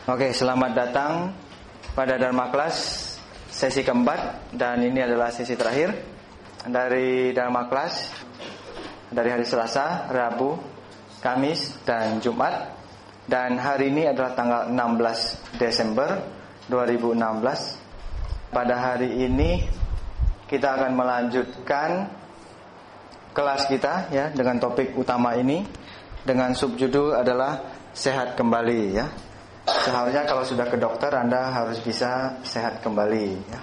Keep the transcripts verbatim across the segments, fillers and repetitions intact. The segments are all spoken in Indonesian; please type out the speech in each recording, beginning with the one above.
Oke, selamat datang pada Dharma Class sesi keempat. Dan ini adalah sesi terakhir dari Dharma Class dari hari Selasa, Rabu, Kamis, dan Jumat. Dan hari ini adalah tanggal enam belas Desember dua ribu enam belas. Pada hari ini kita akan melanjutkan kelas kita ya dengan topik utama ini, dengan subjudul adalah sehat kembali ya. Seharusnya kalau sudah ke dokter Anda harus bisa sehat kembali ya.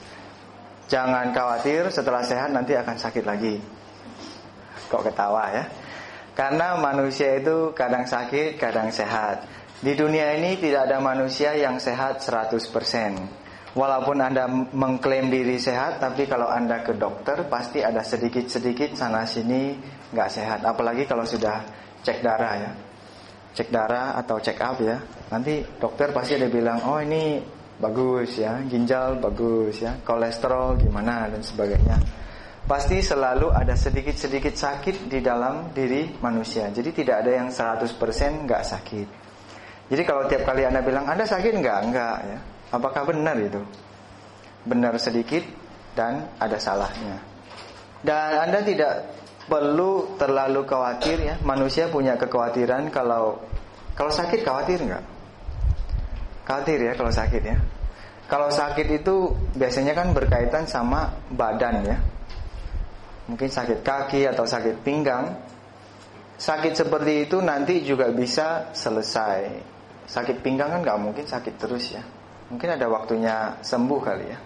Jangan khawatir, setelah sehat nanti akan sakit lagi. Kok ketawa ya? Karena manusia itu kadang sakit, kadang sehat. Di dunia ini tidak ada manusia yang sehat seratus persen. Walaupun Anda mengklaim diri sehat, tapi kalau Anda ke dokter pasti ada sedikit-sedikit sana sini nggak sehat. Apalagi kalau sudah cek darah ya. Cek darah atau check up ya. Nanti dokter pasti ada bilang, oh ini bagus ya, ginjal bagus ya, kolesterol gimana dan sebagainya. Pasti selalu ada sedikit-sedikit sakit di dalam diri manusia. Jadi tidak ada yang seratus persen nggak sakit. Jadi kalau tiap kali Anda bilang, Anda sakit nggak? Nggak ya. Apakah benar itu? Benar sedikit dan ada salahnya. Dan Anda tidak perlu terlalu khawatir ya. Manusia punya kekhawatiran kalau kalau sakit khawatir nggak? Khawatir ya kalau sakit ya. Kalau sakit itu biasanya kan berkaitan sama badan ya. Mungkin sakit kaki atau sakit pinggang. Sakit seperti itu nanti juga bisa selesai. Sakit pinggang kan nggak mungkin sakit terus ya. Mungkin ada waktunya sembuh kali ya.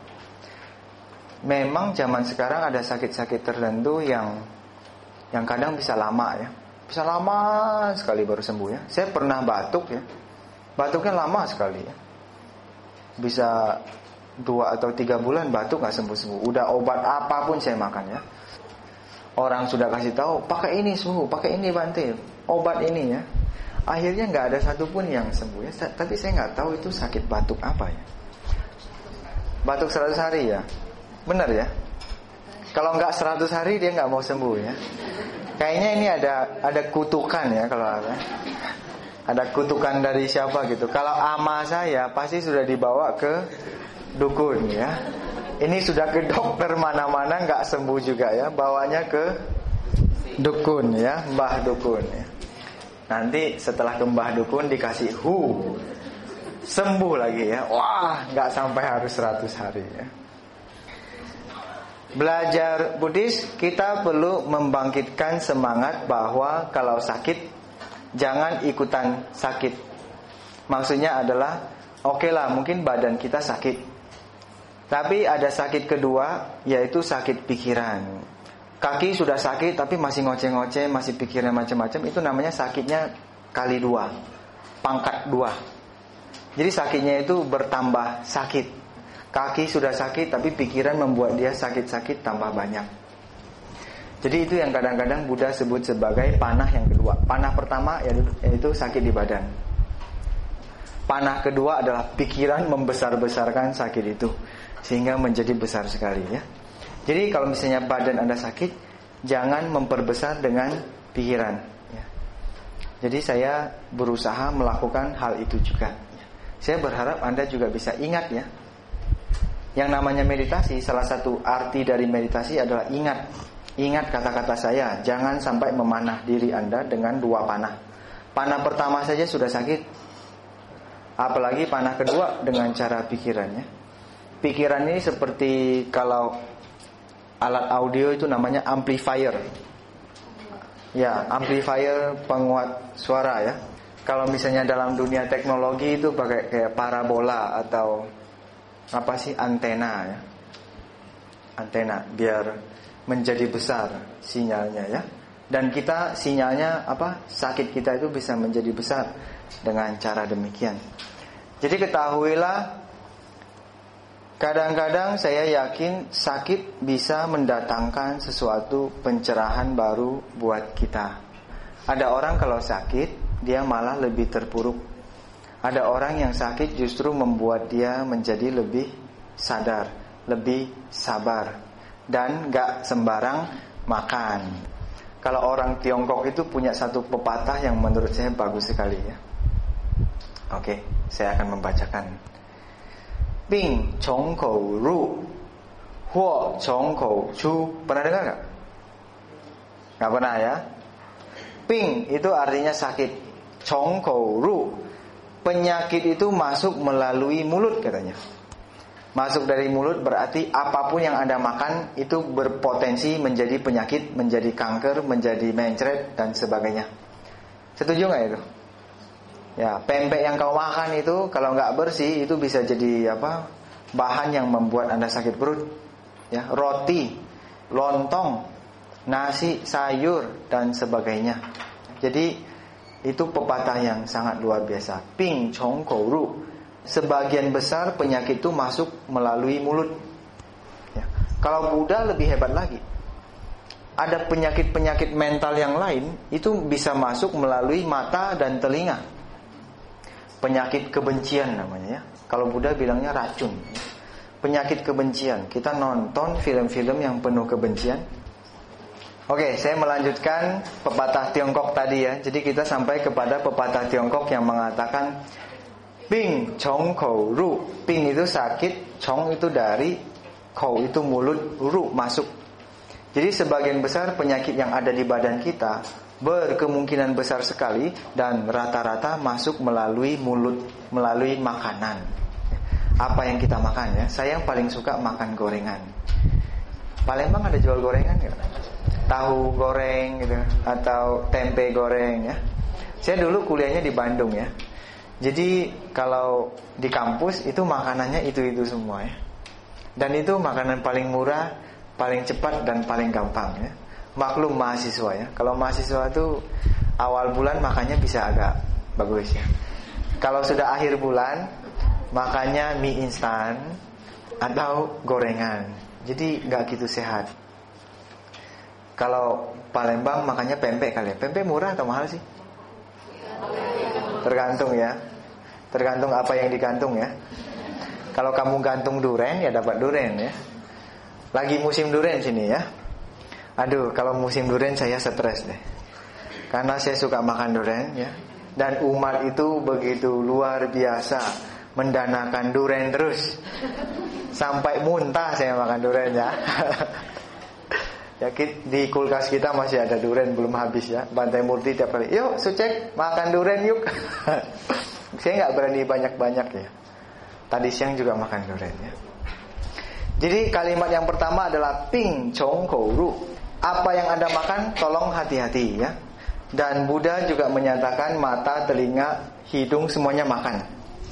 Memang zaman sekarang ada sakit-sakit tertentu yang yang kadang bisa lama ya. Bisa lama sekali baru sembuh ya. Saya pernah batuk ya. Batuknya lama sekali ya. Bisa dua atau tiga bulan batuk gak sembuh-sembuh. Udah obat apapun saya makan ya. Orang sudah kasih tahu, pakai ini sembuh, pakai ini Bante, obat ini ya. Akhirnya gak ada satupun yang sembuh ya. Tapi saya gak tahu itu sakit batuk apa ya. Batuk seratus hari ya. Benar ya. Kalau nggak seratus hari dia nggak mau sembuh ya. Kayaknya ini ada ada kutukan ya kalau ada. Ada kutukan dari siapa gitu. Kalau ama saya pasti sudah dibawa ke dukun ya. Ini sudah ke dokter mana-mana nggak sembuh juga ya. Bawanya ke dukun ya, mbah dukun ya. Nanti setelah ke mbah dukun dikasih hu, sembuh lagi ya. Wah, nggak sampai harus seratus hari ya. Belajar Buddhis, kita perlu membangkitkan semangat bahwa kalau sakit jangan ikutan sakit. Maksudnya adalah oke okay lah mungkin badan kita sakit, tapi ada sakit kedua, yaitu sakit pikiran. Kaki sudah sakit tapi masih ngoceh-ngoceh, masih pikiran macam-macam. Itu namanya sakitnya kali dua, pangkat dua. Jadi sakitnya itu bertambah sakit. Kaki sudah sakit tapi pikiran membuat dia sakit-sakit tambah banyak. Jadi itu yang kadang-kadang Buddha sebut sebagai panah yang kedua. Panah pertama yaitu sakit di badan. Panah kedua adalah pikiran membesar-besarkan sakit itu sehingga menjadi besar sekali ya. Jadi kalau misalnya badan Anda sakit, jangan memperbesar dengan pikiran ya. Jadi saya berusaha melakukan hal itu juga. Saya berharap Anda juga bisa ingat ya. Yang namanya meditasi, salah satu arti dari meditasi adalah ingat. Ingat kata-kata saya, jangan sampai memanah diri Anda dengan dua panah. Panah pertama saja sudah sakit, apalagi panah kedua dengan cara pikirannya. Pikiran ini seperti kalau alat audio itu namanya amplifier. Ya, amplifier penguat suara ya. Kalau misalnya dalam dunia teknologi itu pakai kayak parabola atau apa sih, antena ya. Antena biar menjadi besar sinyalnya ya. Dan kita sinyalnya apa? Sakit kita itu bisa menjadi besar dengan cara demikian. Jadi ketahuilah, kadang-kadang saya yakin sakit bisa mendatangkan sesuatu pencerahan baru buat kita. Ada orang kalau sakit dia malah lebih terpuruk. Ada orang yang sakit justru membuat dia menjadi lebih sadar, lebih sabar, dan gak sembarang makan. Kalau orang Tiongkok itu punya satu pepatah yang menurut saya bagus sekali ya. Oke, saya akan membacakan. Bing chong kou ru, huo chong kou chu. Pernah dengar nggak? Nggak pernah ya. Bing itu artinya sakit. Chong kou ru, penyakit itu masuk melalui mulut katanya. Masuk dari mulut berarti apapun yang Anda makan itu berpotensi menjadi penyakit, menjadi kanker, menjadi mencret dan sebagainya. Setuju nggak itu? Ya, pempek yang kau makan itu kalau nggak bersih itu bisa jadi apa? Bahan yang membuat Anda sakit perut. Ya, roti, lontong, nasi, sayur dan sebagainya. Jadi itu pepatah yang sangat luar biasa. Ping chong kou ru. Sebagian besar penyakit itu masuk melalui mulut. Ya. Kalau Buddha lebih hebat lagi. Ada penyakit-penyakit mental yang lain itu bisa masuk melalui mata dan telinga. Penyakit kebencian namanya ya. Kalau Buddha bilangnya racun. Penyakit kebencian. Kita nonton film-film yang penuh kebencian. Oke, saya melanjutkan pepatah Tiongkok tadi ya. Jadi kita sampai kepada pepatah Tiongkok yang mengatakan Bing chong kou ru. Bing itu sakit, chong itu dari, kou itu mulut, ru masuk. Jadi sebagian besar penyakit yang ada di badan kita berkemungkinan besar sekali dan rata-rata masuk melalui mulut, melalui makanan. Apa yang kita makan ya? Saya yang paling suka makan gorengan. Palembang ada jual gorengan nggak? Tahu goreng gitu atau tempe goreng ya. Saya dulu kuliahnya di Bandung ya. Jadi kalau di kampus itu makanannya itu-itu semua ya. Dan itu makanan paling murah, paling cepat dan paling gampang ya. Maklum mahasiswa ya. Kalau mahasiswa itu awal bulan makannya bisa agak bagus ya. Kalau sudah akhir bulan makannya mie instan atau gorengan. Jadi nggak gitu sehat. Kalau Palembang makannya pempek kali ya. Pempek murah atau mahal sih? Tergantung ya. Tergantung apa yang digantung ya. Kalau kamu gantung duren ya dapat duren ya. Lagi musim duren sini ya. Aduh, kalau musim duren saya stres deh. Karena saya suka makan duren ya. Dan umat itu begitu luar biasa mendanakan duren terus. Sampai muntah saya makan duren ya. Ya, di kulkas kita masih ada duren belum habis ya. Bantai Murti tiap kali, yuk Sucek makan duren yuk. Saya nggak berani banyak-banyak ya. Tadi siang juga makan duren ya. Jadi kalimat yang pertama adalah Ping chong kou ru. Apa yang Anda makan tolong hati-hati ya. Dan Buddha juga menyatakan mata, telinga, hidung semuanya makan.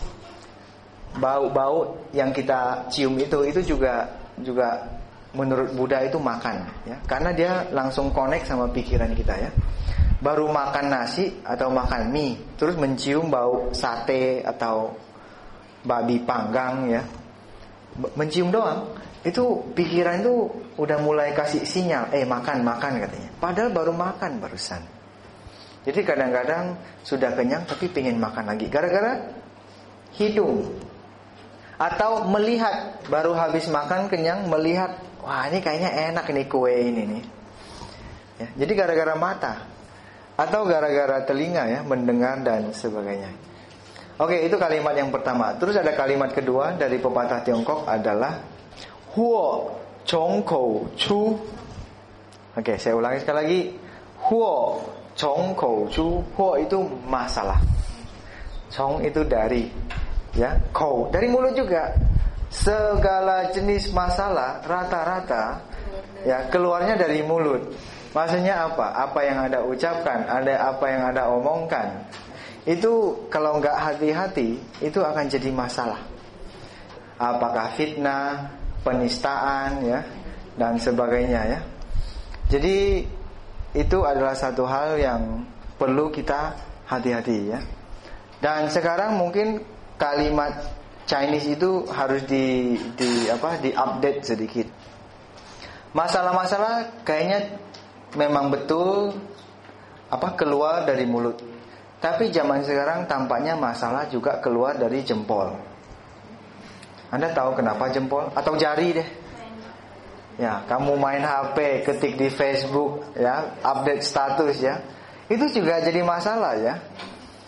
Bau-bau yang kita cium itu itu juga juga menurut Buddha itu makan ya. Karena dia langsung connect sama pikiran kita ya. Baru makan nasi atau makan mie terus mencium bau sate atau babi panggang ya, mencium doang itu pikiran itu udah mulai kasih sinyal, eh makan makan katanya. Padahal baru makan barusan. Jadi kadang-kadang sudah kenyang tapi pengen makan lagi gara-gara hidung. Atau melihat, baru habis makan kenyang melihat, wah ini kayaknya enak nih kue ini nih ya, jadi gara-gara mata. Atau gara-gara telinga ya, mendengar dan sebagainya. Oke, itu kalimat yang pertama. Terus ada kalimat kedua dari pepatah Tiongkok adalah Huo chong kou chu. Oke, saya ulangi sekali lagi. Huo chong kou chu. Huo itu masalah. Chong itu dari, ya, kou dari mulut juga. Segala jenis masalah rata-rata ya keluarnya dari mulut. Maksudnya apa? Apa yang Anda ucapkan, ada apa yang Anda omongkan, itu kalau nggak hati-hati itu akan jadi masalah. Apakah fitnah, penistaan ya, dan sebagainya ya. Jadi itu adalah satu hal yang perlu kita hati-hati ya. Dan sekarang mungkin kalimat Chinese itu harus di, di apa? Di-update sedikit. Masalah-masalah kayaknya memang betul apa keluar dari mulut. Tapi zaman sekarang tampaknya masalah juga keluar dari jempol. Anda tahu kenapa jempol? Atau jari deh. Ya, kamu main H P, ketik di Facebook ya, update status ya. Itu juga jadi masalah ya.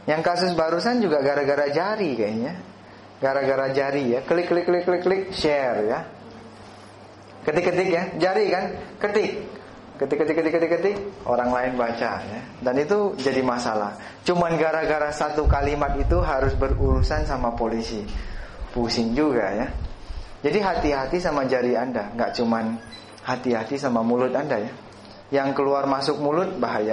Yang kasus barusan juga gara-gara jari kayaknya. Gara-gara jari ya. Klik klik klik klik klik share ya. Ketik-ketik ya, jari kan, ketik. Ketik-ketik ketik-ketik ketik, orang lain baca ya. Dan itu jadi masalah. Cuman gara-gara satu kalimat itu harus berurusan sama polisi. Pusing juga ya. Jadi hati-hati sama jari Anda, enggak cuman hati-hati sama mulut Anda ya. Yang keluar masuk mulut bahaya.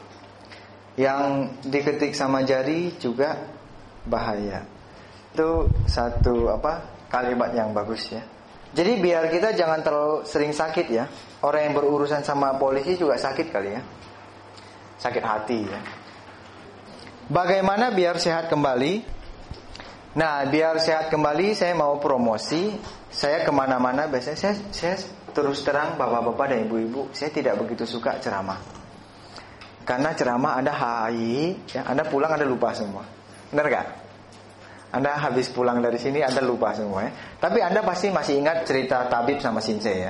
Yang diketik sama jari juga bahaya. Itu satu apa kalimat yang bagus ya. Jadi biar kita jangan terlalu sering sakit ya. Orang yang berurusan sama polisi juga sakit kali ya. Sakit hati ya. Bagaimana biar sehat kembali? Nah, biar sehat kembali saya mau promosi. Saya kemana-mana biasanya saya, saya terus terang bapak-bapak dan ibu-ibu, saya tidak begitu suka ceramah. Karena ceramah Anda hai, ya, Anda pulang Anda lupa semua. Benar gak? Anda habis pulang dari sini Anda lupa semua ya. Tapi Anda pasti masih ingat cerita tabib sama Shinsei ya.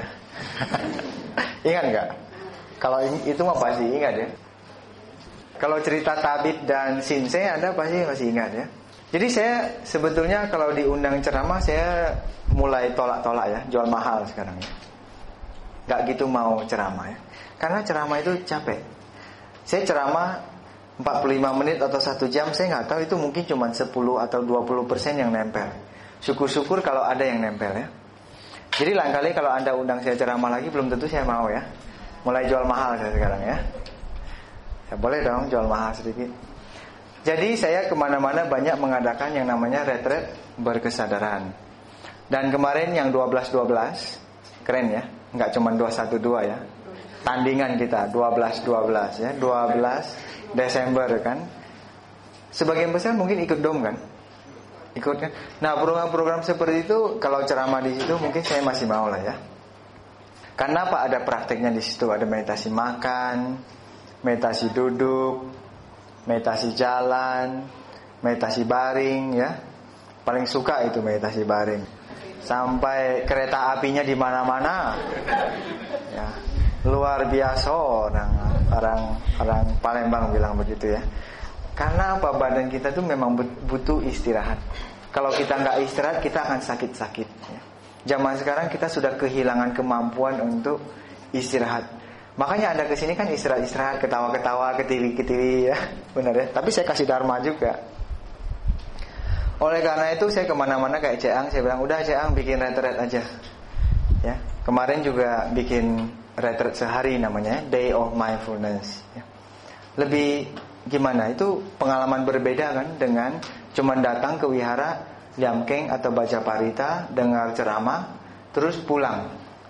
Ingat gak? Kalau itu mah pasti ingat ya. Kalau cerita tabib dan Shinsei Anda pasti masih ingat ya. Jadi saya sebetulnya kalau diundang ceramah saya mulai tolak-tolak ya, jual mahal sekarang ya. Gak gitu mau ceramah ya. Karena ceramah itu capek. Saya ceramah empat puluh lima menit atau satu jam, saya gak tahu itu mungkin cuma sepuluh atau dua puluh persen yang nempel. Syukur-syukur kalau ada yang nempel ya. Jadi lain kali kalau Anda undang saya ceramah lagi, belum tentu saya mau ya. Mulai jual mahal saya sekarang ya. Ya boleh dong jual mahal sedikit. Jadi saya kemana-mana banyak mengadakan yang namanya retret berkesadaran. Dan kemarin yang dua belas dua belas, keren ya, nggak cuma dua satu dua ya. Tandingan kita dua belas dua belas ya, dua belas Desember kan. Sebagian besar mungkin ikut dom kan? Ikut kan? Nah, program-program seperti itu kalau ceramah di situ mungkin saya masih mau lah ya. Karena apa? Ada prakteknya di situ, ada meditasi makan, meditasi duduk, meditasi jalan, meditasi baring ya. Paling suka itu meditasi baring. Sampai kereta apinya di mana-mana. Ya. Luar biasa orang orang orang Palembang bilang begitu ya. Karena apa? Badan kita tuh memang butuh istirahat. Kalau kita nggak istirahat kita akan sakit-sakit ya. Zaman sekarang kita sudah kehilangan kemampuan untuk istirahat. Makanya Anda kesini kan istirahat-istirahat, ketawa-ketawa, ketiri-ketiri ya. Benar ya. Tapi saya kasih dharma juga. Oleh karena itu saya kemana-mana kayak Ceang, saya bilang udah Ceang bikin retret aja. Ya. Kemarin juga bikin retret sehari namanya Day of Mindfulness ya. Lebih gimana? Itu pengalaman berbeda kan dengan cuman datang ke wihara, liamkeng atau baca parita, dengar ceramah, terus pulang.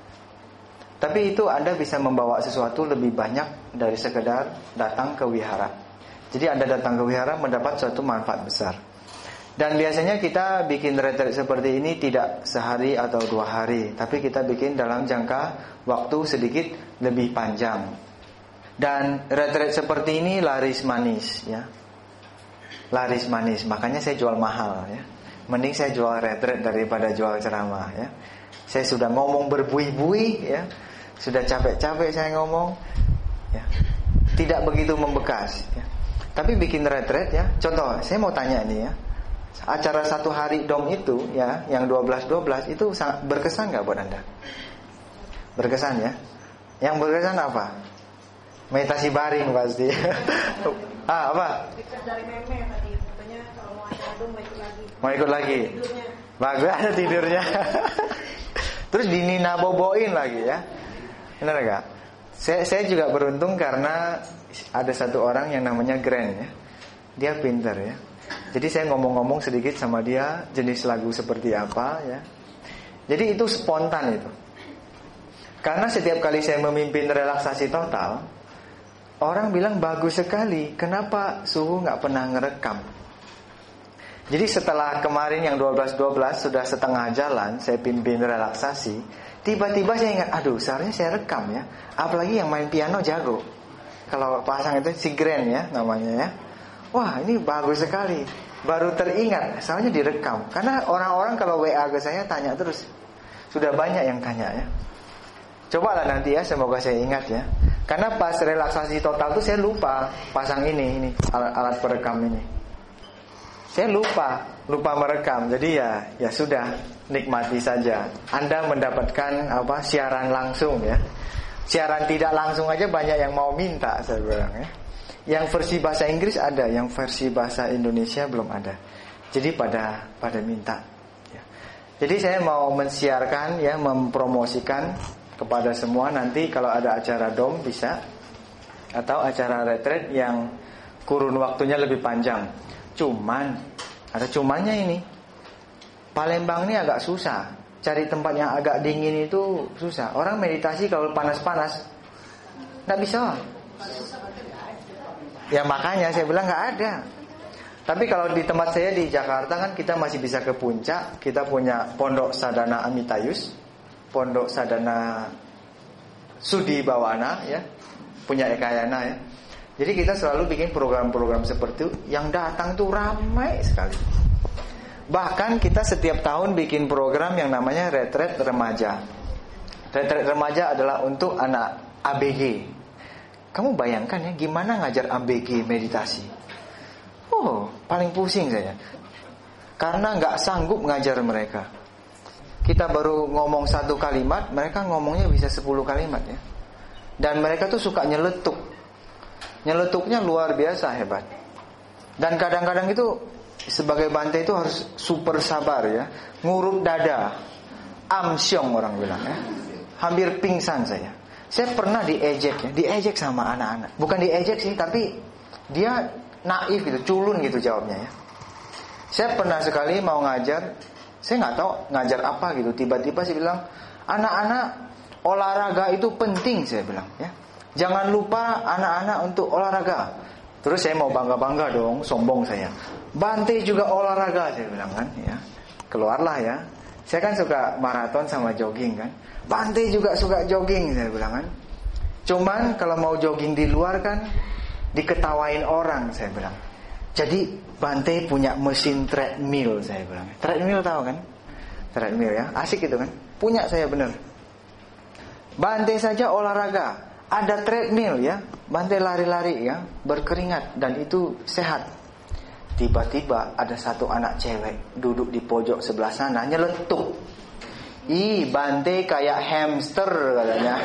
Tapi itu Anda bisa membawa sesuatu lebih banyak dari sekedar datang ke wihara. Jadi Anda datang ke wihara mendapat suatu manfaat besar. Dan biasanya kita bikin retret seperti ini tidak sehari atau dua hari, tapi kita bikin dalam jangka waktu sedikit lebih panjang. Dan retret seperti ini laris manis ya. Laris manis, makanya saya jual mahal ya. Mending saya jual retret daripada jual ceramah ya. Saya sudah ngomong berbuih-buih ya. Sudah capek-capek saya ngomong ya. Tidak begitu membekas ya. Tapi bikin retret ya. Contoh, saya mau tanya nih ya. Acara satu hari dom itu ya, yang dua belas dua belas itu sangat berkesan gak buat Anda? Berkesan ya. Yang berkesan apa? Meditasi baring pasti. Ah, apa? Dari meme tadi katanya kalau mau acara dom mau ikut lagi. Mau ikut lagi. Tidurnya. Bagus ada tidurnya. Terus dinina boboin lagi ya. Benar gak? Saya, saya juga beruntung karena ada satu orang yang namanya Grand ya. Dia pintar ya. Jadi saya ngomong-ngomong sedikit sama dia jenis lagu seperti apa ya. Jadi itu spontan itu. Karena setiap kali saya memimpin relaksasi total, orang bilang bagus sekali. Kenapa Suhu gak pernah ngerekam? Jadi setelah kemarin yang dua belas dua belas sudah setengah jalan saya pimpin relaksasi, tiba-tiba saya ingat, aduh seharusnya saya rekam ya. Apalagi yang main piano jago. Kalau pasang itu si Grand ya namanya ya. Wah ini bagus sekali. Baru teringat, soalnya direkam. Karena orang-orang kalau W A ke saya tanya terus. Sudah banyak yang tanya ya. Cobalah nanti ya, semoga saya ingat ya. Karena pas relaksasi total tuh saya lupa pasang ini, ini alat, alat perekam ini. Saya lupa, lupa merekam. Jadi ya, ya sudah, nikmati saja. Anda mendapatkan apa siaran langsung ya. Siaran tidak langsung aja banyak yang mau minta saya bilang ya. Yang versi bahasa Inggris ada, yang versi bahasa Indonesia belum ada. Jadi pada pada minta. Ya. Jadi saya mau mensiarkan ya, mempromosikan kepada semua nanti kalau ada acara dom bisa, atau acara retret yang kurun waktunya lebih panjang. Cuman ada cumannya ini. Palembang ini agak susah. Cari tempat yang agak dingin itu susah. Orang meditasi kalau panas-panas nggak bisa. Ya makanya saya bilang nggak ada. Tapi kalau di tempat saya di Jakarta kan kita masih bisa ke puncak. Kita punya Pondok Sadana Amitayus, Pondok Sadana Sudi Bawana ya, punya Ekayana ya. Jadi kita selalu bikin program-program seperti itu. Yang datang tuh ramai sekali. Bahkan kita setiap tahun bikin program yang namanya retret remaja. Retret remaja adalah untuk anak A B G. Kamu bayangkan ya, gimana ngajar A B G meditasi? Oh, paling pusing saya. Karena gak sanggup ngajar mereka. Kita baru ngomong satu kalimat, mereka ngomongnya bisa sepuluh kalimat ya. Dan mereka tuh suka nyeletuk. Nyeletuknya luar biasa hebat. Dan kadang-kadang itu sebagai Bante itu harus super sabar ya. Ngurup dada, amsyong orang bilang ya. Hampir pingsan saya. Saya pernah diejek ya, diejek sama anak-anak. Bukan diejek sih, tapi dia naif gitu, culun gitu jawabnya ya. Saya pernah sekali mau ngajar, saya nggak tahu ngajar apa gitu. Tiba-tiba saya bilang, anak-anak olahraga itu penting saya bilang ya. Jangan lupa anak-anak untuk olahraga. Terus saya mau bangga-bangga dong, sombong saya. Bante juga olahraga saya bilang kan ya. Keluarlah ya. Saya kan suka maraton sama jogging kan. Bante juga suka jogging saya bilang kan. Cuman kalau mau jogging di luar kan diketawain orang saya bilang. Jadi Bante punya mesin treadmill saya bilang. Treadmill tahu kan? Treadmill ya, asik itu kan. Punya saya bener. Bante saja olahraga. Ada treadmill ya, Bante lari-lari ya, berkeringat dan itu sehat. Tiba-tiba ada satu anak cewek duduk di pojok sebelah sana nyeletuk. Ih, Bante kayak hamster katanya.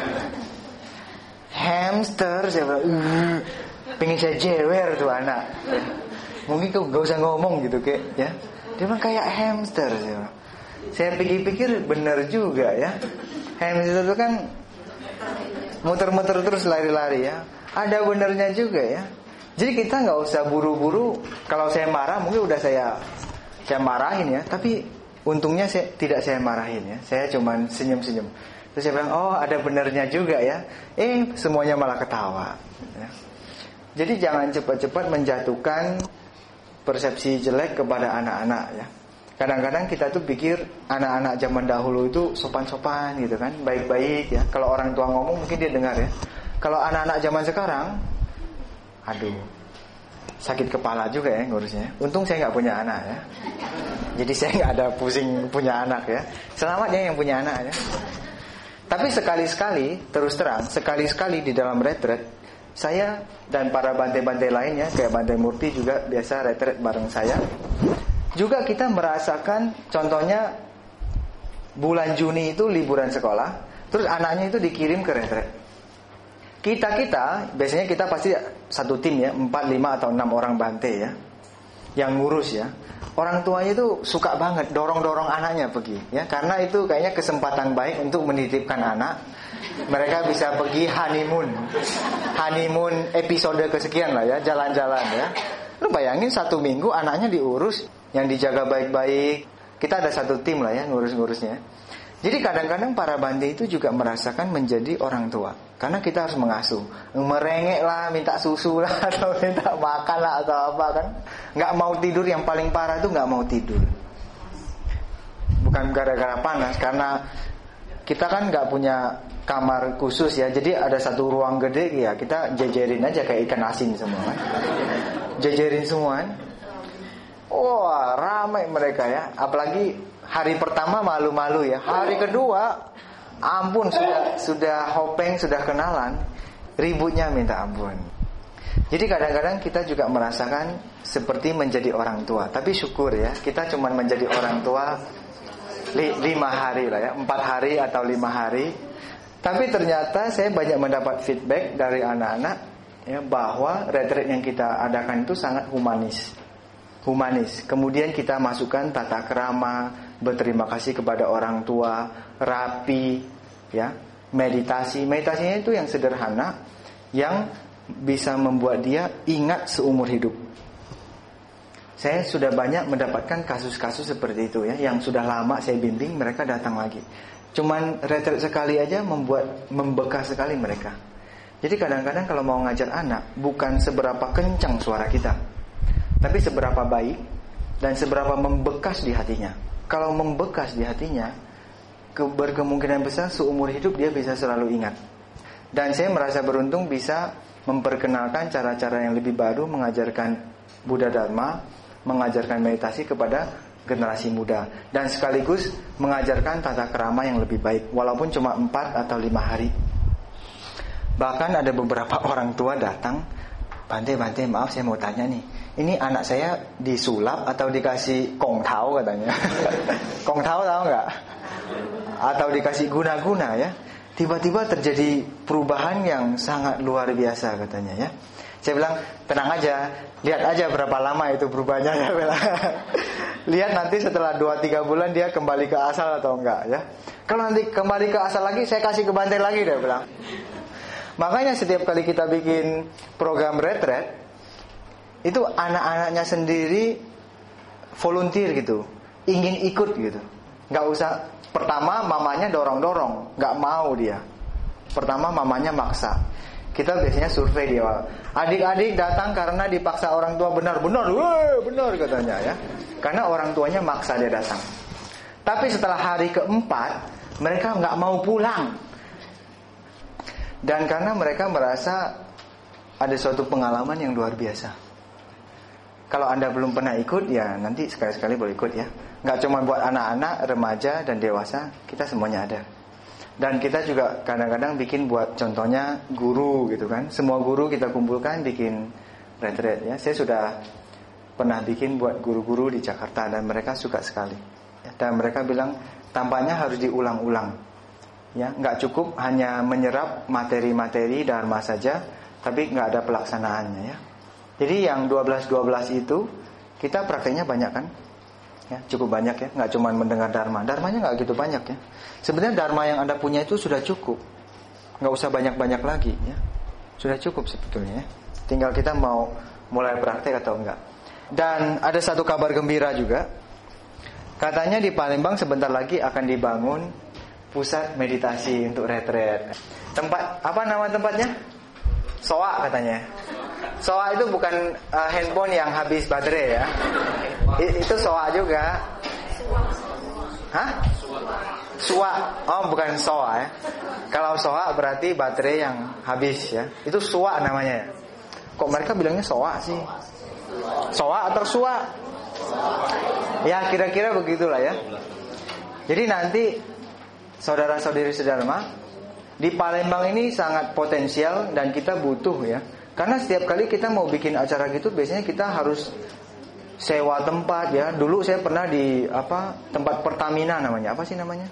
Hamster saya bilang, uh, pengen saya jewer tuh anak. Mungkin kau gak usah ngomong gitu kayak ya. Dia bilang kayak hamster saya. Saya pikir-pikir benar juga ya. Hamster itu kan muter-muter terus lari-lari ya. Ada benernya juga ya. Jadi kita nggak usah buru-buru. Kalau saya marah mungkin udah saya saya marahin ya. Tapi untungnya saya tidak saya marahin ya. Saya cuman senyum-senyum. Terus saya bilang, oh ada benernya juga ya. Eh semuanya malah ketawa ya. Jadi jangan cepat-cepat menjatuhkan persepsi jelek kepada anak-anak ya. Kadang-kadang kita tuh pikir anak-anak zaman dahulu itu sopan-sopan gitu kan, baik-baik ya. Kalau orang tua ngomong mungkin dia dengar ya. Kalau anak-anak zaman sekarang, aduh, sakit kepala juga ya ngurusnya. Untung saya nggak punya anak ya. Jadi saya nggak ada pusing punya anak ya. Selamat ya yang punya anak ya. Tapi sekali-sekali, terus terang, sekali-sekali di dalam retret, saya dan para bante-bante lainnya kayak Bante Murti juga biasa retret bareng saya. Juga kita merasakan, contohnya bulan Juni itu liburan sekolah, terus anaknya itu dikirim ke retret. Kita-kita, biasanya kita pasti satu tim ya, empat, lima atau enam orang Bante ya, yang ngurus ya. Orang tuanya itu suka banget dorong-dorong anaknya pergi ya, karena itu kayaknya kesempatan baik untuk menitipkan anak. Mereka bisa pergi honeymoon, honeymoon episode kesekian lah ya, jalan-jalan ya. Lu bayangin satu minggu anaknya diurus, yang dijaga baik-baik. Kita ada satu tim lah ya ngurus-ngurusnya. Jadi kadang-kadang para Bante itu juga merasakan menjadi orang tua, karena kita harus mengasuh. Merengek lah, minta susu lah, atau minta makan lah, atau apa kan. Gak mau tidur, yang paling parah itu gak mau tidur. Bukan gara-gara panas, karena kita kan gak punya kamar khusus ya. Jadi ada satu ruang gede ya, kita jejerin aja kayak ikan asin semua kan. Jejerin semua kan. Wah, ramai mereka ya. Apalagi hari pertama malu-malu ya. Hari kedua, ampun sudah sudah hopeng, sudah kenalan, ributnya minta ampun. Jadi kadang-kadang kita juga merasakan seperti menjadi orang tua. Tapi syukur ya, kita cuma menjadi orang tua li, lima hari lah ya, empat hari atau lima hari. Tapi ternyata saya banyak mendapat feedback dari anak-anak ya, bahwa retreat yang kita adakan itu sangat humanis. Humanis. Kemudian kita masukkan tata krama, berterima kasih kepada orang tua, rapi, ya, meditasi. Meditasinya itu yang sederhana, yang bisa membuat dia ingat seumur hidup. Saya sudah banyak mendapatkan kasus-kasus seperti itu ya, yang sudah lama saya bimbing, mereka datang lagi. Cuman retreat sekali aja membuat membekas sekali mereka. Jadi kadang-kadang kalau mau ngajar anak, bukan seberapa kencang suara kita, tapi seberapa baik dan seberapa membekas di hatinya. Kalau membekas di hatinya, berkemungkinan besar seumur hidup dia bisa selalu ingat. Dan saya merasa beruntung bisa memperkenalkan cara-cara yang lebih baru mengajarkan Buddha Dharma, mengajarkan meditasi kepada generasi muda, dan sekaligus mengajarkan tata krama yang lebih baik, walaupun cuma empat atau lima hari. Bahkan ada beberapa orang tua datang, Bante, Bante, maaf saya mau tanya nih, ini anak saya disulap atau dikasih kong tau katanya. Kong tau tahu nggak? Atau dikasih guna-guna ya. Tiba-tiba terjadi perubahan yang sangat luar biasa katanya ya. Saya bilang, tenang aja, lihat aja berapa lama itu berubahnya ya. Lihat nanti setelah dua tiga bulan dia kembali ke asal atau enggak ya. Kalau nanti kembali ke asal lagi, saya kasih ke Bante lagi, dia bilang. Makanya setiap kali kita bikin program retreat, itu anak-anaknya sendiri volunteer gitu, ingin ikut gitu. Nggak usah, pertama mamanya dorong-dorong, nggak mau dia. Pertama mamanya maksa. Kita biasanya survei dia, adik-adik datang karena dipaksa orang tua, benar-benar, wah benar katanya ya. Karena orang tuanya maksa dia datang. Tapi setelah hari keempat, mereka nggak mau pulang. Dan karena mereka merasa ada suatu pengalaman yang luar biasa. Kalau Anda belum pernah ikut, ya nanti sekali-sekali boleh ikut ya. Nggak cuma buat anak-anak, remaja, dan dewasa, kita semuanya ada. Dan kita juga kadang-kadang bikin buat contohnya guru gitu kan. Semua guru kita kumpulkan bikin retreat ya. Saya sudah pernah bikin buat guru-guru di Jakarta dan mereka suka sekali. Dan mereka bilang tampaknya harus diulang-ulang. Ya, nggak cukup hanya menyerap materi-materi dharma saja, tapi nggak ada pelaksanaannya ya. Jadi yang dua belas dua belas itu kita prakteknya banyak kan? Ya, cukup banyak ya, nggak cuma mendengar dharma. Dharmanya nggak gitu banyak ya. Sebenarnya dharma yang Anda punya itu sudah cukup, nggak usah banyak-banyak lagi ya. Sudah cukup sebetulnya ya. Tinggal kita mau mulai praktek atau enggak. Dan ada satu kabar gembira juga. Katanya di Palembang sebentar lagi akan dibangun pusat meditasi untuk retreat. Tempat apa nama tempatnya? Soa katanya. Soa itu bukan uh, handphone yang habis baterai ya. I, itu soa juga. Hah? Soa. Oh, bukan soa ya. Kalau soa berarti baterai yang habis ya. Itu soa namanya. Kok mereka bilangnya soa sih? Soa atau soa? Ya kira-kira begitulah ya. Jadi nanti saudara-saudari sedharma, di Palembang ini sangat potensial dan kita butuh ya. Karena setiap kali kita mau bikin acara gitu, biasanya kita harus sewa tempat ya. Dulu saya pernah di apa tempat Pertamina namanya, apa sih namanya?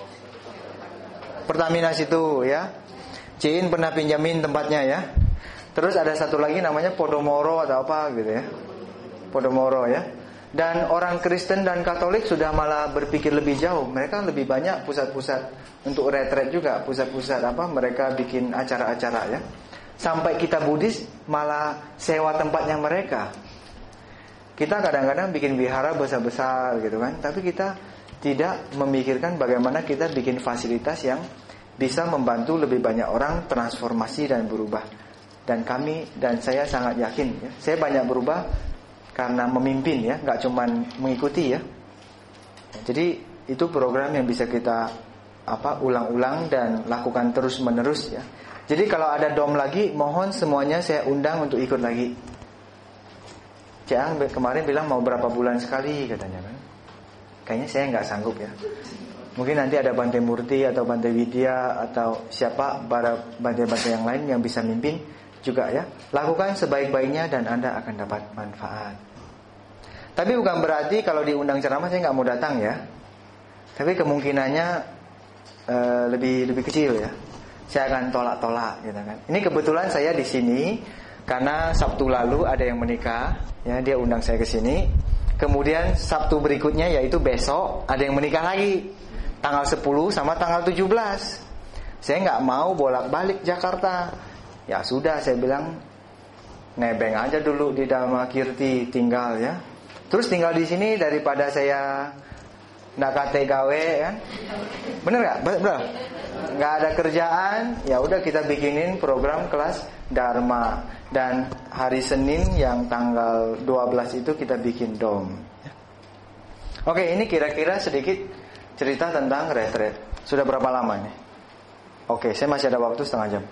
Pertamina situ ya. Ciin pernah pinjamin tempatnya ya. Terus ada satu lagi namanya Podomoro atau apa gitu ya. Podomoro ya. Dan orang Kristen dan Katolik sudah malah berpikir lebih jauh. Mereka lebih banyak pusat-pusat untuk retreat juga, pusat-pusat apa mereka bikin acara-acara ya. Sampai kita Buddhis malah sewa tempatnya mereka. Kita kadang-kadang bikin wihara besar-besar gitu kan, tapi kita tidak memikirkan bagaimana kita bikin fasilitas yang bisa membantu lebih banyak orang transformasi dan berubah. Dan kami dan saya sangat yakin ya, saya banyak berubah karena memimpin ya, nggak cuma mengikuti ya. Jadi itu program yang bisa kita apa ulang-ulang dan lakukan terus-menerus ya. Jadi kalau ada dom lagi, mohon semuanya saya undang untuk ikut lagi. Ciang kemarin bilang mau berapa bulan sekali katanya kan. Kayaknya saya nggak sanggup ya. Mungkin nanti ada Bante Murti atau Bante Widya atau siapa para bante-bante yang lain yang bisa mimpin. juga ya. Lakukan sebaik-baiknya dan Anda akan dapat manfaat. Tapi bukan berarti kalau diundang ceramah saya nggak mau datang ya. Tapi kemungkinannya uh, lebih lebih kecil ya. Saya akan tolak-tolak gitu kan. Ini kebetulan saya di sini karena Sabtu lalu ada yang menikah, ya dia undang saya ke sini. Kemudian Sabtu berikutnya yaitu besok ada yang menikah lagi, tanggal sepuluh sama tanggal tujuh belas. Saya nggak mau bolak-balik Jakarta. Ya sudah, saya bilang nebeng aja dulu di Dharma Kirti tinggal ya. Terus tinggal di sini daripada saya nggak kate gawe kan, bener nggak? Bener, nggak ada kerjaan, ya udah kita bikinin program kelas Dharma dan hari Senin yang tanggal dua belas itu kita bikin dom. Oke, ini kira-kira sedikit cerita tentang retreat. Sudah berapa lama nih? Oke, saya masih ada waktu setengah jam.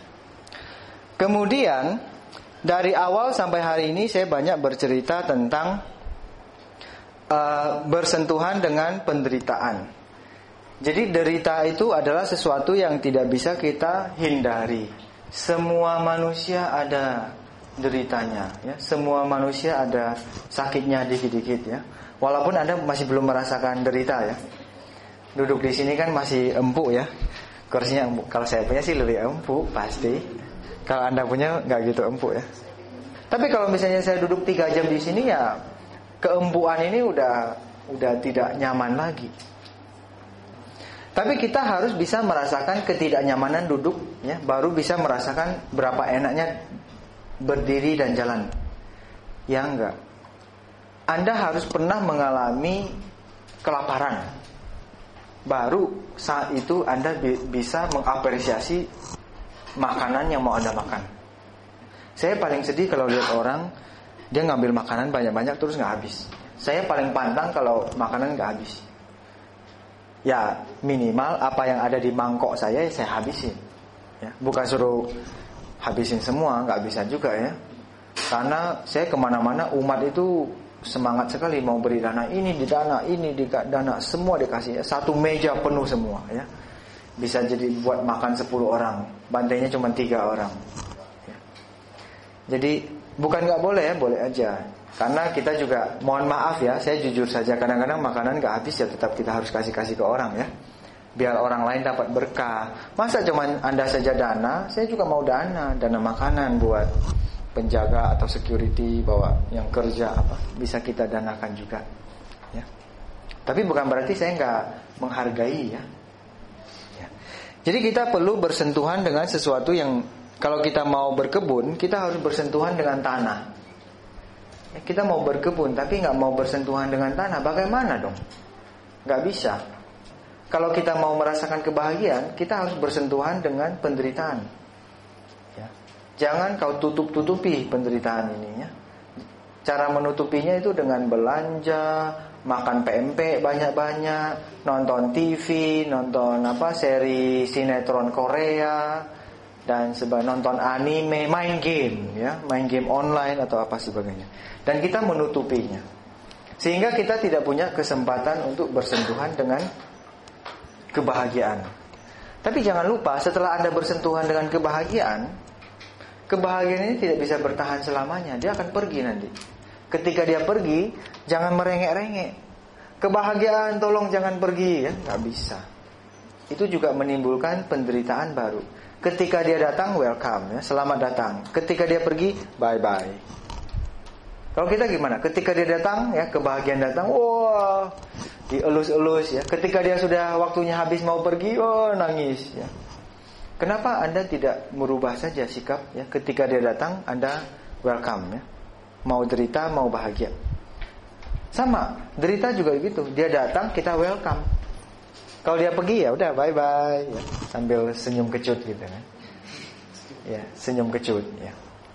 Kemudian dari awal sampai hari ini saya banyak bercerita tentang Uh, bersentuhan dengan penderitaan. Jadi derita itu adalah sesuatu yang tidak bisa kita hindari. Semua manusia ada deritanya, ya. Semua manusia ada sakitnya dikit-dikit ya. Walaupun Anda masih belum merasakan derita ya. Duduk di sini kan masih empuk ya. Kursinya empuk. Kalau saya punya sih lebih empuk pasti. Kalau Anda punya nggak gitu empuk ya. Tapi kalau misalnya saya duduk tiga jam di sini ya, keempuan ini udah udah tidak nyaman lagi. Tapi kita harus bisa merasakan ketidaknyamanan duduk ya, baru bisa merasakan berapa enaknya berdiri dan jalan. Ya enggak. Anda harus pernah mengalami kelaparan. Baru saat itu Anda bi- bisa mengapresiasi makanan yang mau Anda makan. Saya paling sedih kalau lihat orang dia ngambil makanan banyak-banyak terus gak habis. Saya paling pantang kalau makanan gak habis. Ya minimal apa yang ada di mangkok saya saya habisin ya. Bukan suruh habisin semua, gak bisa juga ya. Karena saya kemana-mana umat itu semangat sekali mau beri dana. Ini di dana, ini di dana, semua dikasih ya. Satu meja penuh semua ya. Bisa jadi buat makan sepuluh orang, bantainya cuma tiga orang ya. Jadi bukan nggak boleh ya, boleh aja. Karena kita juga, mohon maaf ya, saya jujur saja kadang-kadang makanan nggak habis ya tetap kita harus kasih-kasih ke orang ya, biar orang lain dapat berkah. Masa cuma Anda saja dana, saya juga mau dana, dana makanan buat penjaga atau security bahwa yang kerja apa bisa kita danakan juga. Ya. Tapi bukan berarti saya nggak menghargai ya. Ya. Jadi kita perlu bersentuhan dengan sesuatu yang kalau kita mau berkebun, kita harus bersentuhan dengan tanah. Ya, kita mau berkebun, tapi nggak mau bersentuhan dengan tanah, bagaimana dong? Nggak bisa. Kalau kita mau merasakan kebahagiaan, kita harus bersentuhan dengan penderitaan. Ya. Jangan kau tutup-tutupi penderitaan ini. Ya. Cara menutupinya itu dengan belanja, makan P M P banyak-banyak, nonton T V, nonton apa seri sinetron Korea. Dan sebab nonton anime, main game ya, main game online atau apa sebagainya. Dan kita menutupinya. Sehingga kita tidak punya kesempatan untuk bersentuhan dengan kebahagiaan. Tapi jangan lupa setelah Anda bersentuhan dengan kebahagiaan, kebahagiaan ini tidak bisa bertahan selamanya, dia akan pergi nanti. Ketika dia pergi, jangan merengek-rengek. Kebahagiaan tolong jangan pergi ya, nggak bisa. Itu juga menimbulkan penderitaan baru. Ketika dia datang, welcome ya, selamat datang. Ketika dia pergi, bye bye. Kalau kita gimana? Ketika dia datang, ya kebahagiaan datang, wah, dielus-elus ya. Ketika dia sudah waktunya habis mau pergi, oh nangis ya. Kenapa Anda tidak merubah saja sikap ya? Ketika dia datang, Anda welcome ya. Mau derita, mau bahagia. Sama, derita juga gitu. Dia datang, kita welcome. Kalau dia pergi ya udah bye bye ya. Sambil senyum kecut gitu kan. Ya, senyum kecut ya.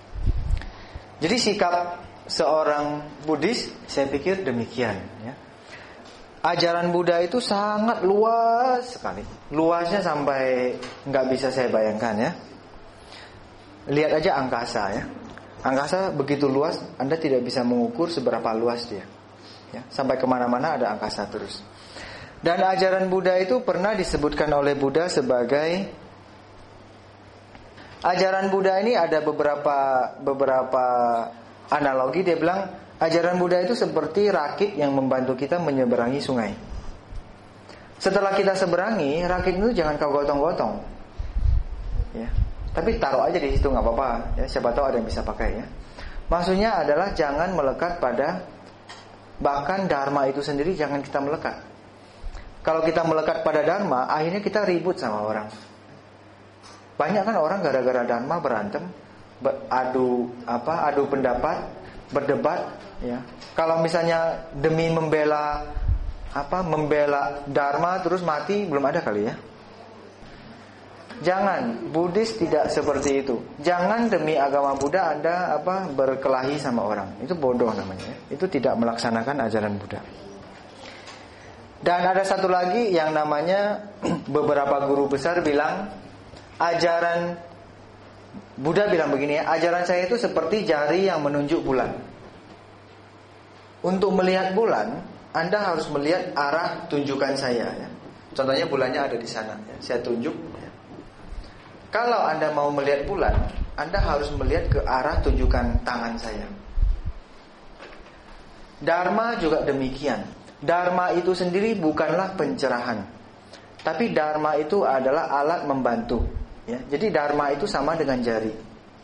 Jadi sikap seorang Buddhis saya pikir demikian ya. Ajaran Buddha itu sangat luas sekali. Luasnya sampai nggak bisa saya bayangkan ya. Lihat aja angkasa ya. Angkasa begitu luas, Anda tidak bisa mengukur seberapa luas dia ya. Sampai kemana-mana ada angkasa terus. Dan ajaran Buddha itu pernah disebutkan oleh Buddha sebagai Ajaran Buddha ini ada beberapa beberapa analogi. Dia bilang ajaran Buddha itu seperti rakit yang membantu kita menyeberangi sungai. Setelah kita seberangi, rakit itu jangan kau gotong-gotong, ya. Tapi taruh aja di situ, nggak apa-apa. Ya, siapa tahu ada yang bisa pakai, ya. Maksudnya adalah jangan melekat pada, bahkan dharma itu sendiri jangan kita melekat. Kalau kita melekat pada dharma, akhirnya kita ribut sama orang. Banyak kan orang gara-gara dharma berantem, adu apa, adu pendapat, berdebat, ya. Kalau misalnya demi membela apa, membela dharma terus mati, belum ada kali, ya. Jangan, Buddhis tidak seperti itu. Jangan demi agama Buddha Anda apa berkelahi sama orang. Itu bodoh namanya, ya. Itu tidak melaksanakan ajaran Buddha. Dan ada satu lagi yang namanya beberapa guru besar bilang ajaran Buddha bilang begini, ya, ajaran saya itu seperti jari yang menunjuk bulan. Untuk melihat bulan, Anda harus melihat arah tunjukan saya, ya. Contohnya bulannya ada di sana, ya. Saya tunjuk, ya. Kalau Anda mau melihat bulan, Anda harus melihat ke arah tunjukan tangan saya. Dharma juga demikian. Dharma itu sendiri bukanlah pencerahan, tapi dharma itu adalah alat membantu, ya. Jadi dharma itu sama dengan jari.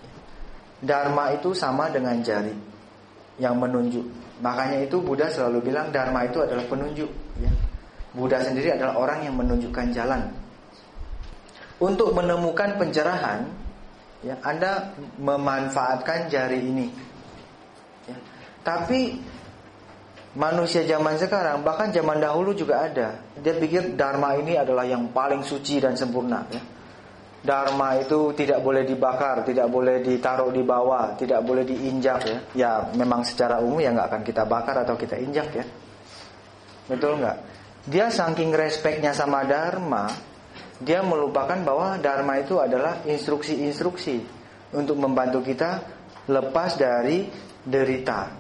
Dharma itu sama dengan jari yang menunjuk. Makanya itu Buddha selalu bilang dharma itu adalah penunjuk, ya. Buddha sendiri adalah orang yang menunjukkan jalan. Untuk menemukan pencerahan, ya, Anda memanfaatkan jari ini, ya. Tapi manusia zaman sekarang, bahkan zaman dahulu juga ada, dia pikir dharma ini adalah yang paling suci dan sempurna, ya. Dharma itu tidak boleh dibakar, tidak boleh ditaruh di bawah, tidak boleh diinjak, ya. Ya memang secara umum ya nggak akan kita bakar atau kita injak, ya. Betul nggak? Dia saking respeknya sama dharma, dia melupakan bahwa dharma itu adalah instruksi-instruksi untuk membantu kita lepas dari derita.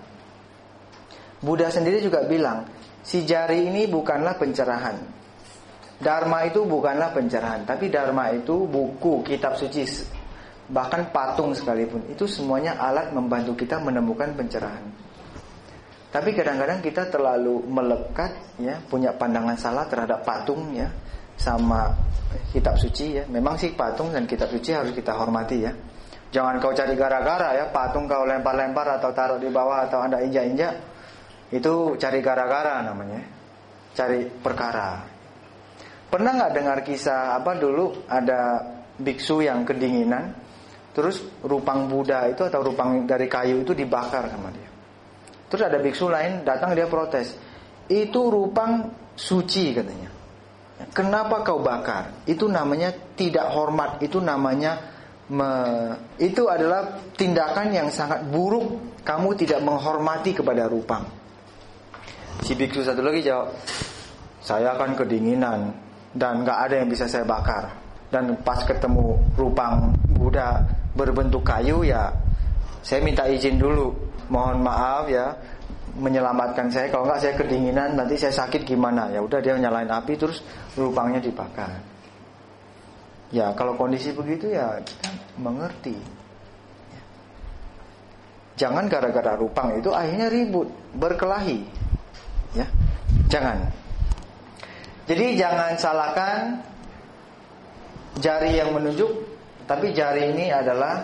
Buddha sendiri juga bilang, si jari ini bukanlah pencerahan. Dharma itu bukanlah pencerahan, tapi dharma itu buku, kitab suci, bahkan patung sekalipun, itu semuanya alat membantu kita menemukan pencerahan. Tapi kadang-kadang kita terlalu melekat, ya, punya pandangan salah terhadap patung, ya, sama kitab suci, ya. Memang sih patung dan kitab suci harus kita hormati, ya. Jangan kau cari gara-gara, ya, patung kau lempar-lempar atau taruh di bawah atau Anda injak-injak, itu cari gara-gara namanya, cari perkara. Pernah nggak dengar kisah apa dulu ada biksu yang kedinginan, terus rupang Buddha itu atau rupang dari kayu itu dibakar sama dia. Terus ada biksu lain datang, dia protes, itu rupang suci katanya. Kenapa kau bakar? Itu namanya tidak hormat. Itu namanya me, itu adalah tindakan yang sangat buruk. Kamu tidak menghormati kepada rupang. Si biksu satu lagi jawab, saya kan kedinginan dan gak ada yang bisa saya bakar. Dan pas ketemu rupang Buddha berbentuk kayu, ya saya minta izin dulu, mohon maaf, ya, menyelamatkan saya. Kalau enggak saya kedinginan, nanti saya sakit gimana? Ya udah, dia nyalain api, terus rupangnya dibakar. Ya kalau kondisi begitu, ya kita mengerti. Jangan gara-gara rupang itu akhirnya ribut, berkelahi, ya. Jangan. Jadi jangan salahkan jari yang menunjuk, tapi jari ini adalah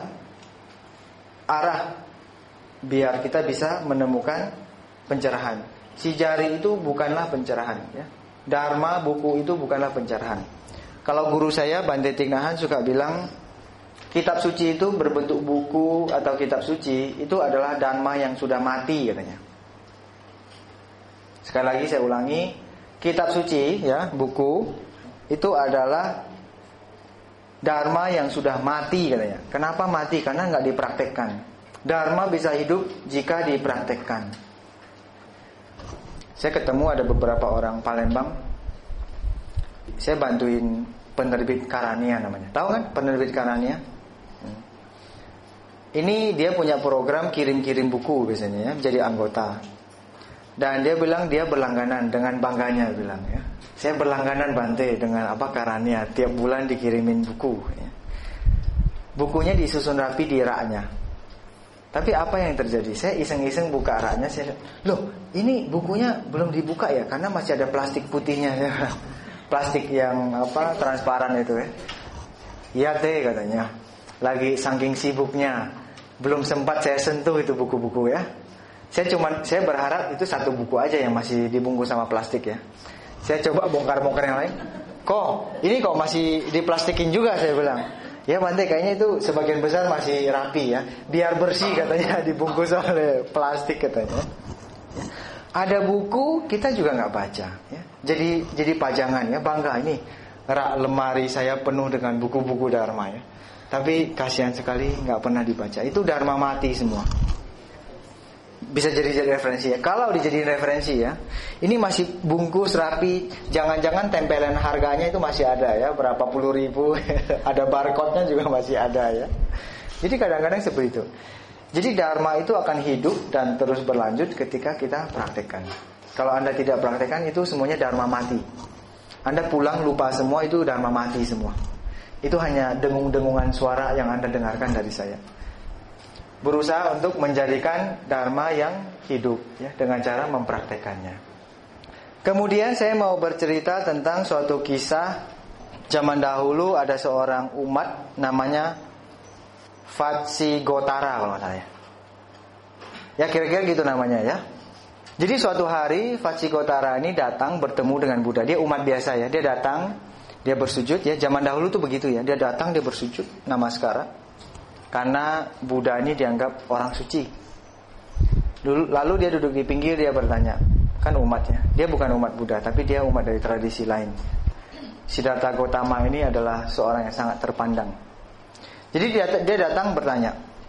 arah biar kita bisa menemukan pencerahan. Si jari itu bukanlah pencerahan, ya. Dharma buku itu bukanlah pencerahan. Kalau guru saya Bante Tignahan suka bilang, kitab suci itu berbentuk buku atau kitab suci itu adalah dharma yang sudah mati katanya. Sekali lagi saya ulangi, kitab suci, ya, buku itu adalah dharma yang sudah mati katanya. Kenapa mati? Karena nggak dipraktekkan. Dharma bisa hidup jika dipraktekkan. Saya ketemu ada beberapa orang Palembang. Saya bantuin penerbit Karania namanya. Tahu kan penerbit Karania? Hmm. Ini dia punya program kirim-kirim buku biasanya, ya, jadi anggota. Dan dia bilang dia berlangganan, dengan bangganya bilang, ya, saya berlangganan Bante dengan apa Karania, tiap bulan dikirimin buku, ya. bukunya disusun rapi di raknya. Tapi apa yang terjadi? Saya iseng-iseng buka raknya, saya loh, ini bukunya belum dibuka ya, karena masih ada plastik putihnya ya. Plastik yang apa transparan itu ya. Iya teh katanya. Lagi saking sibuknya, belum sempat saya sentuh itu buku-buku ya. Saya cuman saya berharap itu satu buku aja yang masih dibungkus sama plastik ya. Saya coba bongkar-bongkar yang lain. Kok ini kok masih diplastikin juga, saya bilang. Ya Bante, kayaknya itu sebagian besar masih rapi ya. Biar bersih katanya, dibungkus oleh plastik katanya. Ya. Ada buku kita juga nggak baca ya. Jadi jadi pajangan ya, bangga ini rak lemari saya penuh dengan buku-buku Dharma ya. Tapi kasihan sekali nggak pernah dibaca. Itu Dharma mati semua. Bisa jadi jadi referensi ya. Kalau dijadiin referensi ya, ini masih bungkus rapi. Jangan-jangan tempelan harganya itu masih ada ya, berapa puluh ribu. Ada barcode-nya juga masih ada ya. Jadi kadang-kadang seperti itu. Jadi Dharma itu akan hidup dan terus berlanjut ketika kita praktekkan. Kalau Anda tidak praktekkan, itu semuanya Dharma mati. Anda pulang lupa semua, itu Dharma mati semua. Itu hanya dengung-dengungan suara yang Anda dengarkan dari saya. Berusaha untuk menjadikan Dharma yang hidup ya, dengan cara mempraktekannya. Kemudian saya mau bercerita tentang suatu kisah. Zaman dahulu ada seorang umat namanya Vatsigotara kalau nggak salah ya. Ya kira-kira gitu namanya ya. Jadi suatu hari Vatsigotara ini datang bertemu dengan Buddha. Dia umat biasa ya. Dia datang, dia bersujud ya. Zaman dahulu tuh begitu ya. Dia datang, dia bersujud, namaskara. Karena Buddha ini dianggap orang suci. Lalu dia duduk di pinggir, dia bertanya, kan umatnya, dia bukan umat Buddha, tapi dia umat dari tradisi lain. Siddhartha Gautama ini adalah seorang yang sangat terpandang. Jadi dia, dia datang bertanya.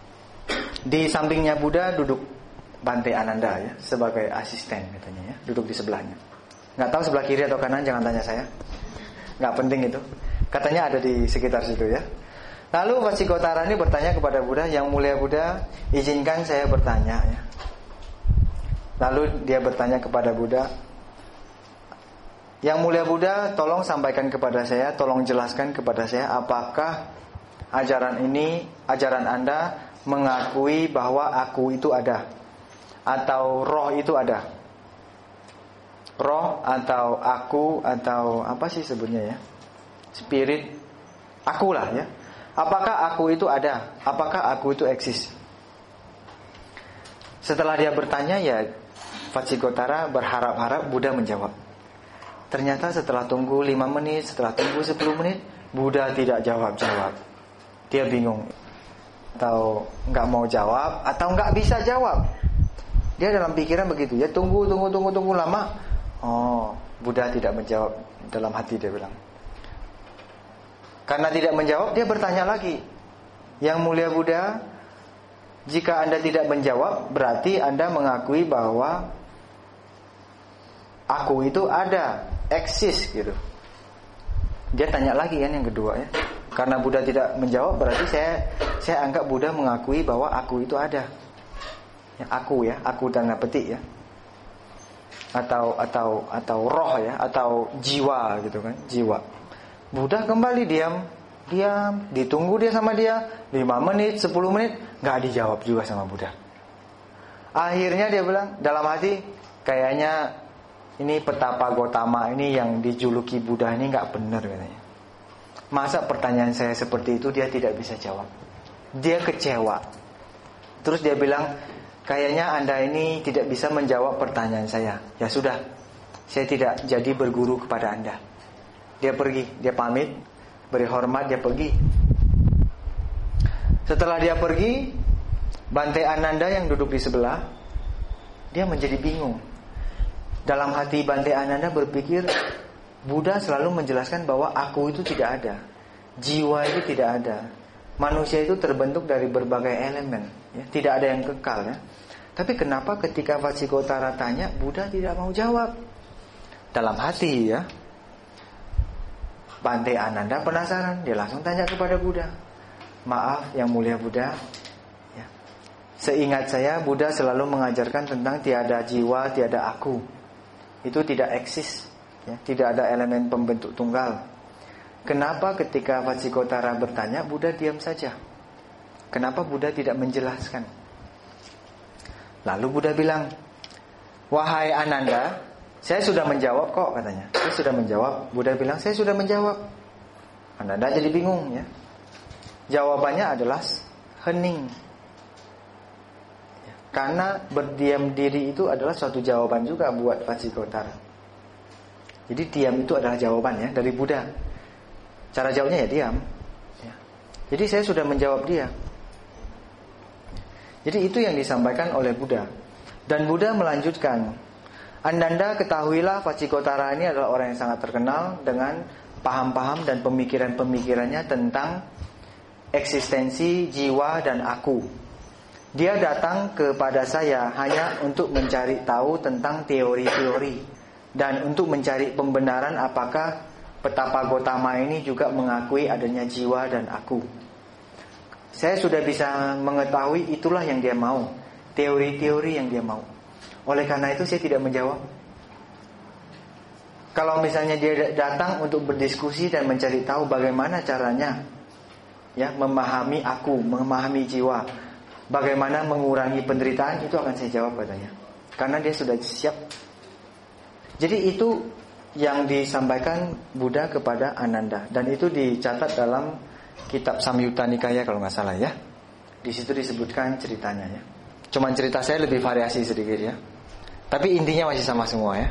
Di sampingnya Buddha duduk Bante Ananda ya, sebagai asisten katanya ya, duduk di sebelahnya. Nggak tahu sebelah kiri atau kanan, jangan tanya saya. Nggak penting itu. Katanya ada di sekitar situ ya. Lalu Vatsigotara ini bertanya kepada Buddha, yang mulia Buddha, izinkan saya bertanya ya. Lalu dia bertanya kepada Buddha, yang mulia Buddha, tolong sampaikan kepada saya, tolong jelaskan kepada saya, apakah ajaran ini, ajaran Anda mengakui bahwa aku itu ada, atau roh itu ada. Roh atau aku atau apa sih sebutnya ya, spirit, akulah ya. Apakah aku itu ada? Apakah aku itu eksis? Setelah dia bertanya ya, Vatsigotara berharap-harap Buddha menjawab. Ternyata setelah tunggu lima menit, setelah tunggu sepuluh menit, Buddha tidak jawab-jawab. Dia bingung, atau nggak mau jawab, atau nggak bisa jawab. Dia dalam pikiran begitu ya, tunggu, tunggu, tunggu, tunggu lama. Oh, Buddha tidak menjawab. Dalam hati dia bilang. Karena tidak menjawab, dia bertanya lagi. Yang mulia Buddha, jika Anda tidak menjawab, berarti Anda mengakui bahwa aku itu ada, eksis gitu. Dia tanya lagi kan yang kedua ya. Karena Buddha tidak menjawab, berarti saya saya anggap Buddha mengakui bahwa aku itu ada. Ya, aku ya, aku tanda petik ya. Atau atau atau roh ya, atau jiwa gitu kan, jiwa. Buddha kembali diam, diam, ditunggu dia sama dia lima menit, sepuluh menit, nggak dijawab juga sama Buddha. Akhirnya dia bilang dalam hati, kayaknya ini petapa Gautama ini yang dijuluki Buddha ini nggak benar katanya. Masa pertanyaan saya seperti itu dia tidak bisa jawab. Dia kecewa. Terus dia bilang, kayaknya Anda ini tidak bisa menjawab pertanyaan saya. Ya sudah, saya tidak jadi berguru kepada Anda. Dia pergi, dia pamit, beri hormat, dia pergi. Setelah dia pergi, Bante Ananda yang duduk di sebelah, dia menjadi bingung. Dalam hati Bante Ananda berpikir, Buddha selalu menjelaskan bahwa aku itu tidak ada, jiwa itu tidak ada, manusia itu terbentuk dari berbagai elemen ya, tidak ada yang kekal ya. Tapi kenapa ketika Vatsigotara tanya, Buddha tidak mau jawab? Dalam hati ya, Bante Ananda penasaran, dia langsung tanya kepada Buddha, maaf yang mulia Buddha ya, seingat saya Buddha selalu mengajarkan tentang tiada jiwa, tiada aku, itu tidak eksis ya, tidak ada elemen pembentuk tunggal. Kenapa ketika Vatsigotara bertanya, Buddha diam saja? Kenapa Buddha tidak menjelaskan? Lalu Buddha bilang, wahai Ananda, saya sudah menjawab kok, katanya. Saya sudah menjawab. Buddha bilang, saya sudah menjawab. Ananda jadi bingung ya. Jawabannya adalah hening. Karena berdiam diri itu adalah suatu jawaban juga buat Vacikotara. Jadi diam itu adalah jawaban ya dari Buddha. Cara jawabnya ya diam ya. Jadi saya sudah menjawab dia. Jadi itu yang disampaikan oleh Buddha. Dan Buddha melanjutkan, Ananda ketahuilah Vacikotara ini adalah orang yang sangat terkenal dengan paham-paham dan pemikiran-pemikirannya tentang eksistensi jiwa dan aku. Dia datang kepada saya hanya untuk mencari tahu tentang teori-teori dan untuk mencari pembenaran apakah Petapa Gotama ini juga mengakui adanya jiwa dan aku. Saya sudah bisa mengetahui itulah yang dia mau, teori-teori yang dia mau. Oleh karena itu saya tidak menjawab. Kalau misalnya dia datang untuk berdiskusi dan mencari tahu bagaimana caranya ya memahami aku, memahami jiwa, bagaimana mengurangi penderitaan, itu akan saya jawab katanya. Karena dia sudah siap. Jadi itu yang disampaikan Buddha kepada Ananda. Dan itu dicatat dalam kitab Samyutta Nikaya kalau nggak salah ya. Di situ disebutkan ceritanya ya. Cuman cerita saya lebih variasi sedikit ya. Tapi intinya masih sama semua ya.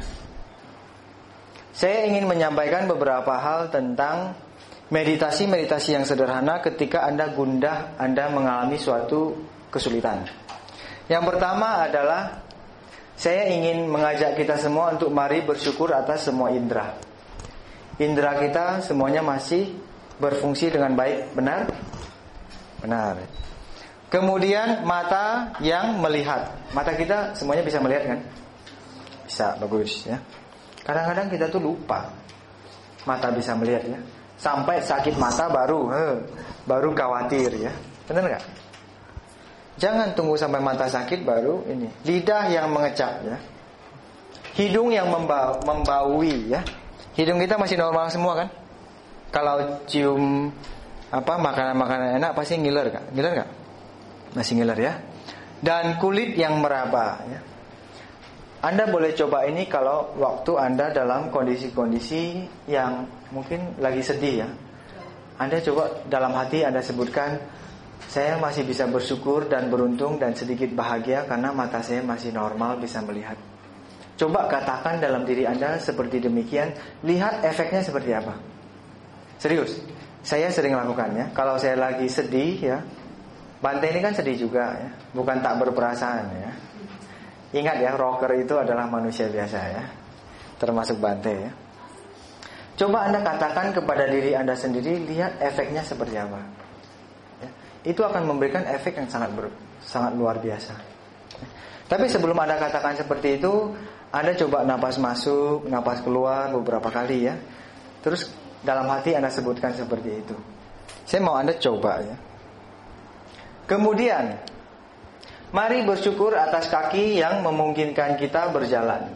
Saya ingin menyampaikan beberapa hal tentang meditasi-meditasi yang sederhana ketika Anda gundah, Anda mengalami suatu kesulitan. Yang pertama adalah saya ingin mengajak kita semua untuk mari bersyukur atas semua indera. Indera kita semuanya masih berfungsi dengan baik, benar? Benar. Kemudian mata yang melihat. Mata kita semuanya bisa melihat kan? Bisa, bagus ya. Kadang-kadang kita tuh lupa mata bisa melihat ya. Sampai sakit mata baru he, baru khawatir ya. Benar gak? Jangan tunggu sampai mata sakit baru ini. Lidah yang mengecap ya. Hidung yang membau, membaui ya. Hidung kita masih normal semua kan? Kalau cium apa makanan-makanan enak pasti ngiler gak? Ngiler gak? Masih ngiler ya. Dan kulit yang meraba ya. Anda boleh coba ini kalau waktu Anda dalam kondisi-kondisi yang mungkin lagi sedih ya. Anda coba dalam hati Anda sebutkan, saya masih bisa bersyukur dan beruntung dan sedikit bahagia karena mata saya masih normal bisa melihat. Coba katakan dalam diri Anda seperti demikian. Lihat efeknya seperti apa. Serius, saya sering lakukan ya. Kalau saya lagi sedih ya, Bante ini kan sedih juga ya. Bukan tak berperasaan ya. Ingat ya, rocker itu adalah manusia biasa ya. Termasuk Bante ya. Coba Anda katakan kepada diri Anda sendiri, lihat efeknya seperti apa ya. Itu akan memberikan efek yang sangat ber, sangat luar biasa. Tapi sebelum Anda katakan seperti itu, Anda coba napas masuk, napas keluar beberapa kali ya. Terus dalam hati Anda sebutkan seperti itu. Saya mau Anda coba ya. Kemudian mari bersyukur atas kaki yang memungkinkan kita berjalan.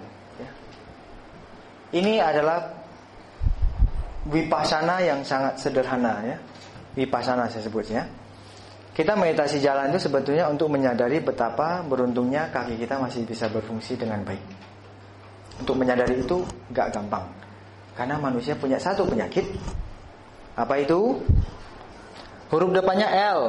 Ini adalah vipassana yang sangat sederhana ya. Vipassana saya sebutnya. Kita meditasi jalan itu sebetulnya untuk menyadari betapa beruntungnya kaki kita masih bisa berfungsi dengan baik. Untuk menyadari itu gak gampang. Karena manusia punya satu penyakit. Apa itu? Huruf depannya L.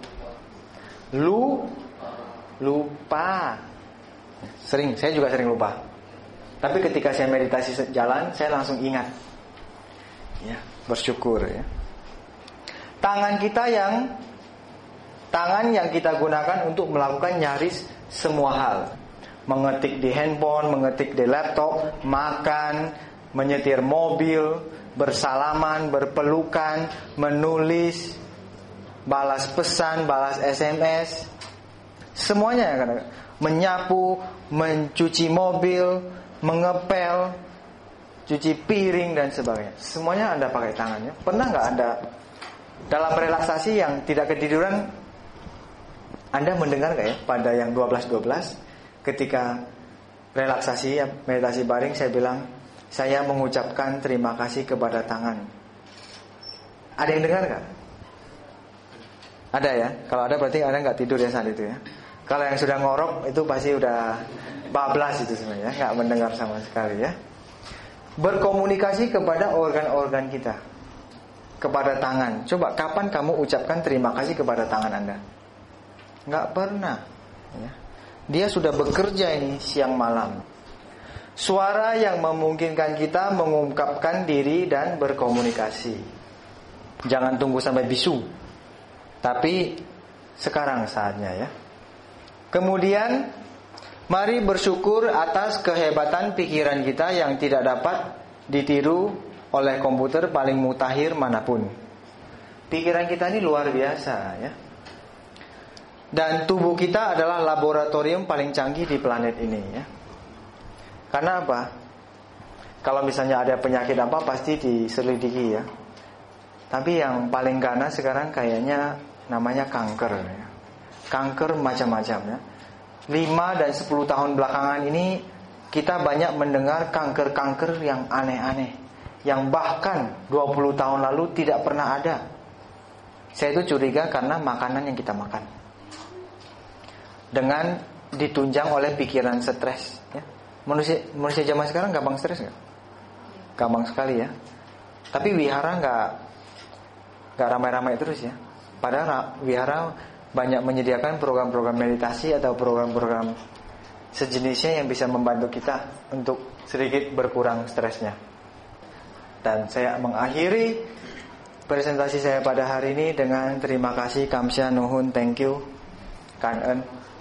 Lu lupa. Sering, saya juga sering lupa. Tapi ketika saya meditasi jalan, saya langsung ingat. Ya, bersyukur ya. Tangan kita yang tangan yang kita gunakan untuk melakukan nyaris semua hal. Mengetik di handphone, mengetik di laptop, makan, menyetir mobil, bersalaman, berpelukan, menulis, balas pesan, balas S M S. Semuanya kan, menyapu, mencuci mobil, mengepel, cuci piring dan sebagainya. Semuanya Anda pakai tangannya. Pernah nggak Anda dalam relaksasi yang tidak ketiduran, Anda mendengar nggak ya pada yang dua belas dua belas ketika relaksasi meditasi baring saya bilang, saya mengucapkan terima kasih kepada tangan. Ada yang dengar nggak? Ada ya? Kalau ada berarti Anda nggak tidur ya saat itu ya. Kalau yang sudah ngorok itu pasti udah bablas itu sebenarnya, nggak mendengar sama sekali ya. Berkomunikasi kepada organ-organ kita, kepada tangan. Coba kapan kamu ucapkan terima kasih kepada tangan Anda? Nggak pernah ya. Dia sudah bekerja ini siang malam. Suara yang memungkinkan kita mengungkapkan diri dan berkomunikasi. Jangan tunggu sampai bisu, tapi sekarang saatnya ya. Kemudian mari bersyukur atas kehebatan pikiran kita yang tidak dapat ditiru oleh komputer paling mutakhir manapun. Pikiran kita ini luar biasa ya. Dan tubuh kita adalah laboratorium paling canggih di planet ini ya. Karena apa? Kalau misalnya ada penyakit apa pasti diselidiki ya. Tapi yang paling ganas sekarang kayaknya namanya kanker ya. Kanker macam-macam ya. lima dan sepuluh tahun belakangan ini kita banyak mendengar kanker-kanker yang aneh-aneh, yang bahkan dua puluh tahun lalu tidak pernah ada. Saya itu curiga karena makanan yang kita makan, dengan ditunjang oleh pikiran stres ya. Manusia manusia zaman sekarang gampang stres nggak? Gampang sekali ya. Tapi wihara nggak nggak ramai-ramai terus ya. Padahal wihara banyak menyediakan program-program meditasi atau program-program sejenisnya yang bisa membantu kita untuk sedikit berkurang stresnya. Dan saya mengakhiri presentasi saya pada hari ini dengan terima kasih, kamsya, nuhun, thank you, kangen.